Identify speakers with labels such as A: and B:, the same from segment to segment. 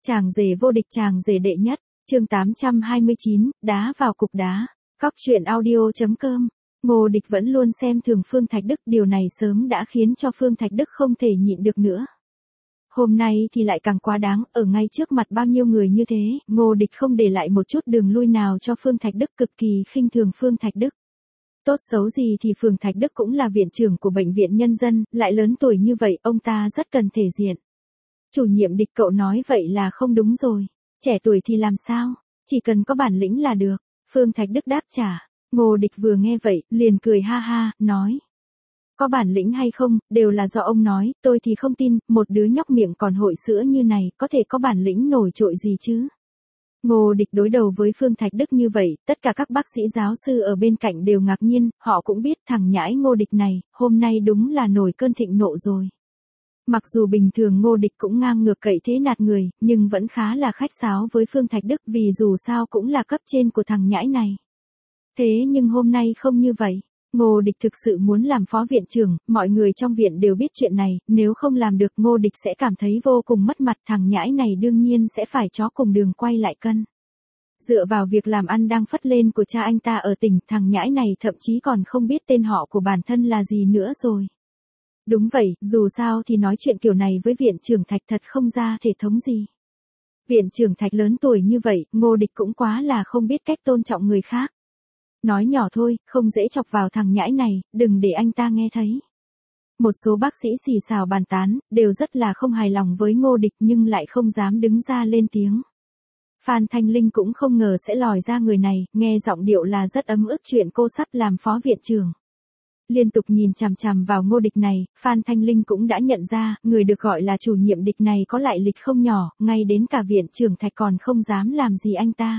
A: Chàng rể vô địch, chàng rể đệ nhất, chương 829, đá vào cục đá. Cóc truyện audio.com. Ngô Địch vẫn luôn xem thường Phương Thạch Đức, điều này sớm đã khiến cho Phương Thạch Đức không thể nhịn được nữa. Hôm nay thì lại càng quá đáng, ở ngay trước mặt bao nhiêu người như thế, Ngô Địch không để lại một chút đường lui nào cho Phương Thạch Đức, cực kỳ khinh thường Phương Thạch Đức. Tốt xấu gì thì Phương Thạch Đức cũng là viện trưởng của bệnh viện nhân dân, lại lớn tuổi như vậy, ông ta rất cần thể diện. Chủ nhiệm Địch, cậu nói vậy là không đúng rồi. Trẻ tuổi thì làm sao? Chỉ cần có bản lĩnh là được. Phương Thạch Đức đáp trả. Ngô Địch vừa nghe vậy, liền cười ha ha, nói. Có bản lĩnh hay không, đều là do ông nói, tôi thì không tin, một đứa nhóc miệng còn hội sữa như này, có thể có bản lĩnh nổi trội gì chứ? Ngô Địch đối đầu với Phương Thạch Đức như vậy, tất cả các bác sĩ giáo sư ở bên cạnh đều ngạc nhiên, họ cũng biết thằng nhãi Ngô Địch này, hôm nay đúng là nổi cơn thịnh nộ rồi. Mặc dù bình thường Ngô Địch cũng ngang ngược cậy thế nạt người, nhưng vẫn khá là khách sáo với Phương Thạch Đức vì dù sao cũng là cấp trên của thằng nhãi này. Thế nhưng hôm nay không như vậy. Ngô Địch thực sự muốn làm phó viện trưởng, mọi người trong viện đều biết chuyện này, nếu không làm được Ngô Địch sẽ cảm thấy vô cùng mất mặt, thằng nhãi này đương nhiên sẽ phải chó cùng đường quay lại cân. Dựa vào việc làm ăn đang phất lên của cha anh ta ở tỉnh, thằng nhãi này thậm chí còn không biết tên họ của bản thân là gì nữa rồi. Đúng vậy, dù sao thì nói chuyện kiểu này với viện trưởng Thạch thật không ra thể thống gì. Viện trưởng Thạch lớn tuổi như vậy, Ngô Địch cũng quá là không biết cách tôn trọng người khác. Nói nhỏ thôi, không dễ chọc vào thằng nhãi này, đừng để anh ta nghe thấy. Một số bác sĩ xì xào bàn tán, đều rất là không hài lòng với Ngô Địch nhưng lại không dám đứng ra lên tiếng. Phan Thanh Linh cũng không ngờ sẽ lòi ra người này, nghe giọng điệu là rất ấm ức chuyện cô sắp làm phó viện trưởng. Liên tục nhìn chằm chằm vào Ngô Địch này, Phan Thanh Linh cũng đã nhận ra, người được gọi là chủ nhiệm Địch này có lại lịch không nhỏ, ngay đến cả viện trưởng Thạch còn không dám làm gì anh ta.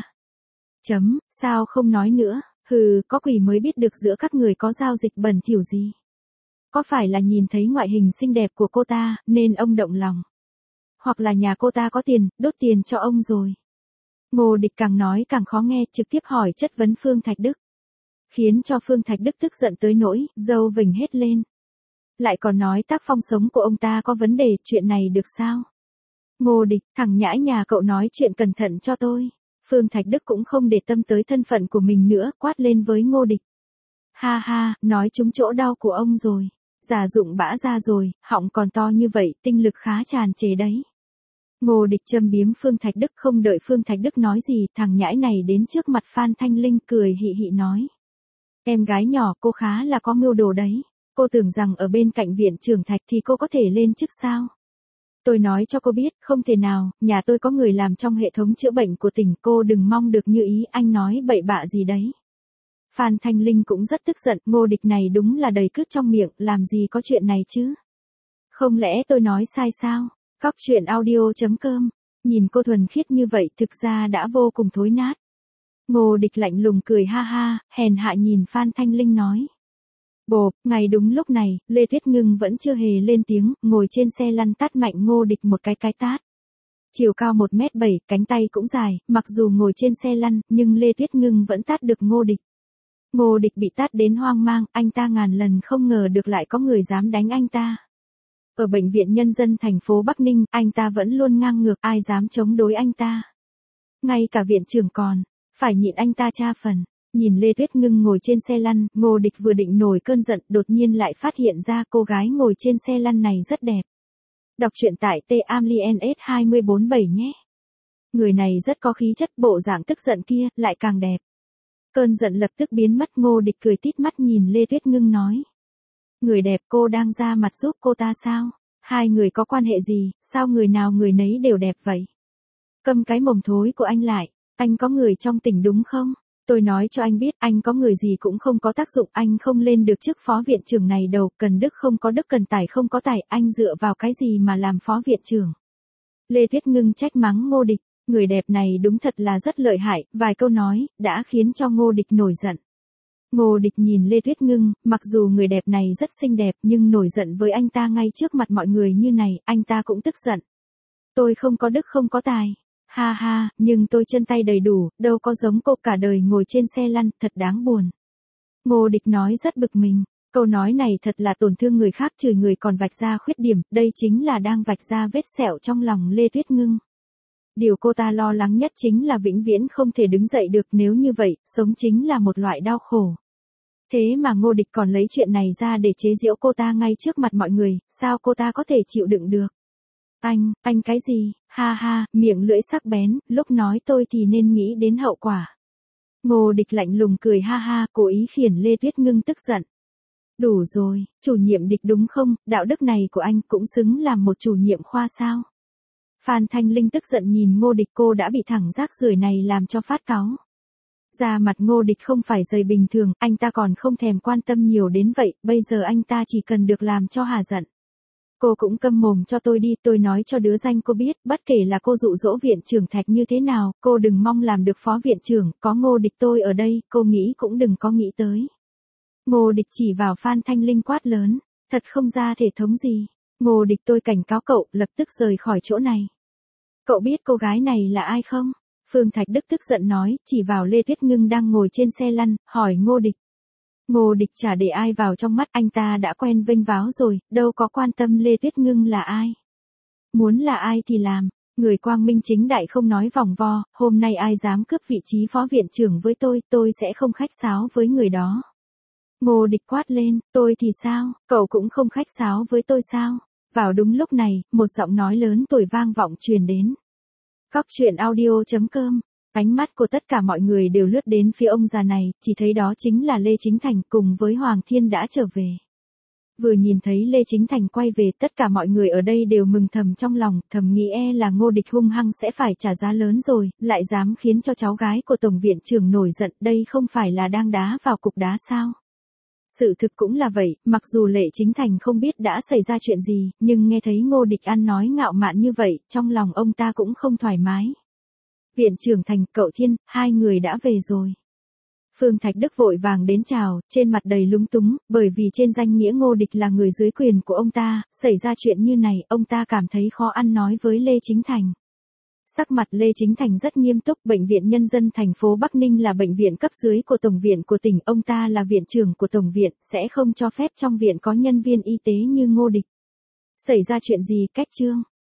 A: Sao không nói nữa, có quỷ mới biết được giữa các người có giao dịch bẩn thỉu gì. Có phải là nhìn thấy ngoại hình xinh đẹp của cô ta, nên ông động lòng. Hoặc là nhà cô ta có tiền, đốt tiền cho ông rồi. Ngô Địch càng nói càng khó nghe, trực tiếp hỏi chất vấn Phương Thạch Đức. Khiến cho Phương Thạch Đức tức giận tới nỗi, râu vểnh hết lên. Lại còn nói tác phong sống của ông ta có vấn đề, chuyện này được sao? Ngô Địch, thằng nhãi nhà cậu nói chuyện cẩn thận cho tôi. Phương Thạch Đức cũng không để tâm tới thân phận của mình nữa, quát lên với Ngô Địch. Ha ha, nói trúng chỗ đau của ông rồi. Giả dụng bã ra rồi, họng còn to như vậy, tinh lực khá tràn trề đấy. Ngô Địch châm biếm Phương Thạch Đức, không đợi Phương Thạch Đức nói gì, thằng nhãi này đến trước mặt Phan Thanh Linh cười hị hị nói. Em gái nhỏ, cô khá là có mưu đồ đấy. Cô tưởng rằng ở bên cạnh viện trưởng Thạch thì cô có thể lên chức sao? Tôi nói cho cô biết, không thể nào, nhà tôi có người làm trong hệ thống chữa bệnh của tỉnh, cô đừng mong được như ý, anh nói bậy bạ gì đấy. Phan Thanh Linh cũng rất tức giận, Ngô Địch này đúng là đầy cứt trong miệng, làm gì có chuyện này chứ? Không lẽ tôi nói sai sao? Cóc truyện audio.com. Nhìn cô thuần khiết như vậy thực ra đã vô cùng thối nát. Ngô Địch lạnh lùng cười ha ha, hèn hạ nhìn Phan Thanh Linh nói. Bộp, ngay đúng lúc này, Lê Tuyết Ngưng vẫn chưa hề lên tiếng, ngồi trên xe lăn tát mạnh Ngô Địch một cái tát. Chiều cao 1m7, cánh tay cũng dài, mặc dù ngồi trên xe lăn, nhưng Lê Tuyết Ngưng vẫn tát được Ngô Địch. Ngô Địch bị tát đến hoang mang, anh ta ngàn lần không ngờ được lại có người dám đánh anh ta. Ở bệnh viện nhân dân thành phố Bắc Ninh, anh ta vẫn luôn ngang ngược, ai dám chống đối anh ta. Ngay cả viện trưởng còn, phải nhịn anh ta tra phần. Nhìn Lê Tuyết Ngưng ngồi trên xe lăn, Ngô Địch vừa định nổi cơn giận, đột nhiên lại phát hiện ra cô gái ngồi trên xe lăn này rất đẹp. Đọc truyện tại TAMLINS247 nhé. Người này rất có khí chất, bộ dạng tức giận kia, lại càng đẹp. Cơn giận lập tức biến mất, Ngô Địch cười tít mắt nhìn Lê Tuyết Ngưng nói. Người đẹp, cô đang ra mặt giúp cô ta sao? Hai người có quan hệ gì, sao người nào người nấy đều đẹp vậy? Câm cái mồm thối của anh lại, anh có người trong tỉnh đúng không? Tôi nói cho anh biết, anh có người gì cũng không có tác dụng, anh không lên được chức phó viện trưởng này đâu, cần đức không có đức, cần tài không có tài, anh dựa vào cái gì mà làm phó viện trưởng? Lê Tuyết Ngưng trách mắng Ngô Địch, người đẹp này đúng thật là rất lợi hại, vài câu nói, đã khiến cho Ngô Địch nổi giận. Ngô Địch nhìn Lê Tuyết Ngưng, mặc dù người đẹp này rất xinh đẹp, nhưng nổi giận với anh ta ngay trước mặt mọi người như này, anh ta cũng tức giận. Tôi không có đức không có tài. Ha ha, nhưng tôi chân tay đầy đủ, đâu có giống cô cả đời ngồi trên xe lăn, thật đáng buồn. Ngô Địch nói rất bực mình, câu nói này thật là tổn thương người khác, chửi người còn vạch ra khuyết điểm, đây chính là đang vạch ra vết sẹo trong lòng Lê Tuyết Ngưng. Điều cô ta lo lắng nhất chính là vĩnh viễn không thể đứng dậy được, nếu như vậy, sống chính là một loại đau khổ. Thế mà Ngô Địch còn lấy chuyện này ra để chế giễu cô ta ngay trước mặt mọi người, sao cô ta có thể chịu đựng được? Anh cái gì? Ha ha, miệng lưỡi sắc bén, lúc nói tôi thì nên nghĩ đến hậu quả. Ngô Địch lạnh lùng cười ha ha, cố ý khiển Lê Tuyết Ngưng tức giận. Đủ rồi, chủ nhiệm Địch đúng không, đạo đức này của anh cũng xứng làm một chủ nhiệm khoa sao? Phan Thanh Linh tức giận nhìn Ngô Địch, cô đã bị thằng rác rưởi này làm cho phát cáu. Da mặt Ngô Địch không phải dày bình thường, anh ta còn không thèm quan tâm nhiều đến vậy, bây giờ anh ta chỉ cần được làm cho hà giận. Cô cũng câm mồm cho tôi đi, tôi nói cho đứa danh cô biết, bất kể là cô dụ dỗ viện trưởng Thạch như thế nào, cô đừng mong làm được phó viện trưởng, có Ngô Địch tôi ở đây, cô nghĩ cũng đừng có nghĩ tới. Ngô Địch chỉ vào Phan Thanh Linh quát lớn, thật không ra thể thống gì. Ngô Địch tôi cảnh cáo cậu, lập tức rời khỏi chỗ này. Cậu biết cô gái này là ai không? Phương Thạch Đức tức giận nói, chỉ vào Lê Tuyết Ngưng đang ngồi trên xe lăn, hỏi Ngô Địch. Ngô Địch chả để ai vào trong mắt, anh ta đã quen vênh váo rồi, đâu có quan tâm Lê Tuyết Ngưng là ai. Muốn là ai thì làm, người quang minh chính đại không nói vòng vo, hôm nay ai dám cướp vị trí phó viện trưởng với tôi sẽ không khách sáo với người đó. Ngô Địch quát lên, tôi thì sao, cậu cũng không khách sáo với tôi sao? Vào đúng lúc này, một giọng nói lớn tuổi vang vọng truyền đến. Cóc truyện audio.com. Ánh mắt của tất cả mọi người đều lướt đến phía ông già này, chỉ thấy đó chính là Lê Chính Thành cùng với Hoàng Thiên đã trở về. Vừa nhìn thấy Lê Chính Thành quay về, tất cả mọi người ở đây đều mừng thầm trong lòng, thầm nghĩ là Ngô Địch hung hăng sẽ phải trả giá lớn rồi, lại dám khiến cho cháu gái của Tổng viện trưởng nổi giận, đây không phải là đang đá vào cục đá sao? Sự thực cũng là vậy, mặc dù Lê Chính Thành không biết đã xảy ra chuyện gì, nhưng nghe thấy Ngô Địch ăn nói ngạo mạn như vậy, trong lòng ông ta cũng không thoải mái. Viện trưởng Thành, cậu Thiên, hai người đã về rồi. Phương Thạch Đức vội vàng đến chào, trên mặt đầy lúng túng, bởi vì trên danh nghĩa Ngô Địch là người dưới quyền của ông ta, xảy ra chuyện như này, ông ta cảm thấy khó ăn nói với Lê Chính Thành. Sắc mặt Lê Chính Thành rất nghiêm túc, Bệnh viện Nhân dân thành phố Bắc Ninh là bệnh viện cấp dưới của Tổng viện của tỉnh, ông ta là viện trưởng của Tổng viện, sẽ không cho phép trong viện có nhân viên y tế như Ngô Địch. Xảy ra chuyện gì, cách chương?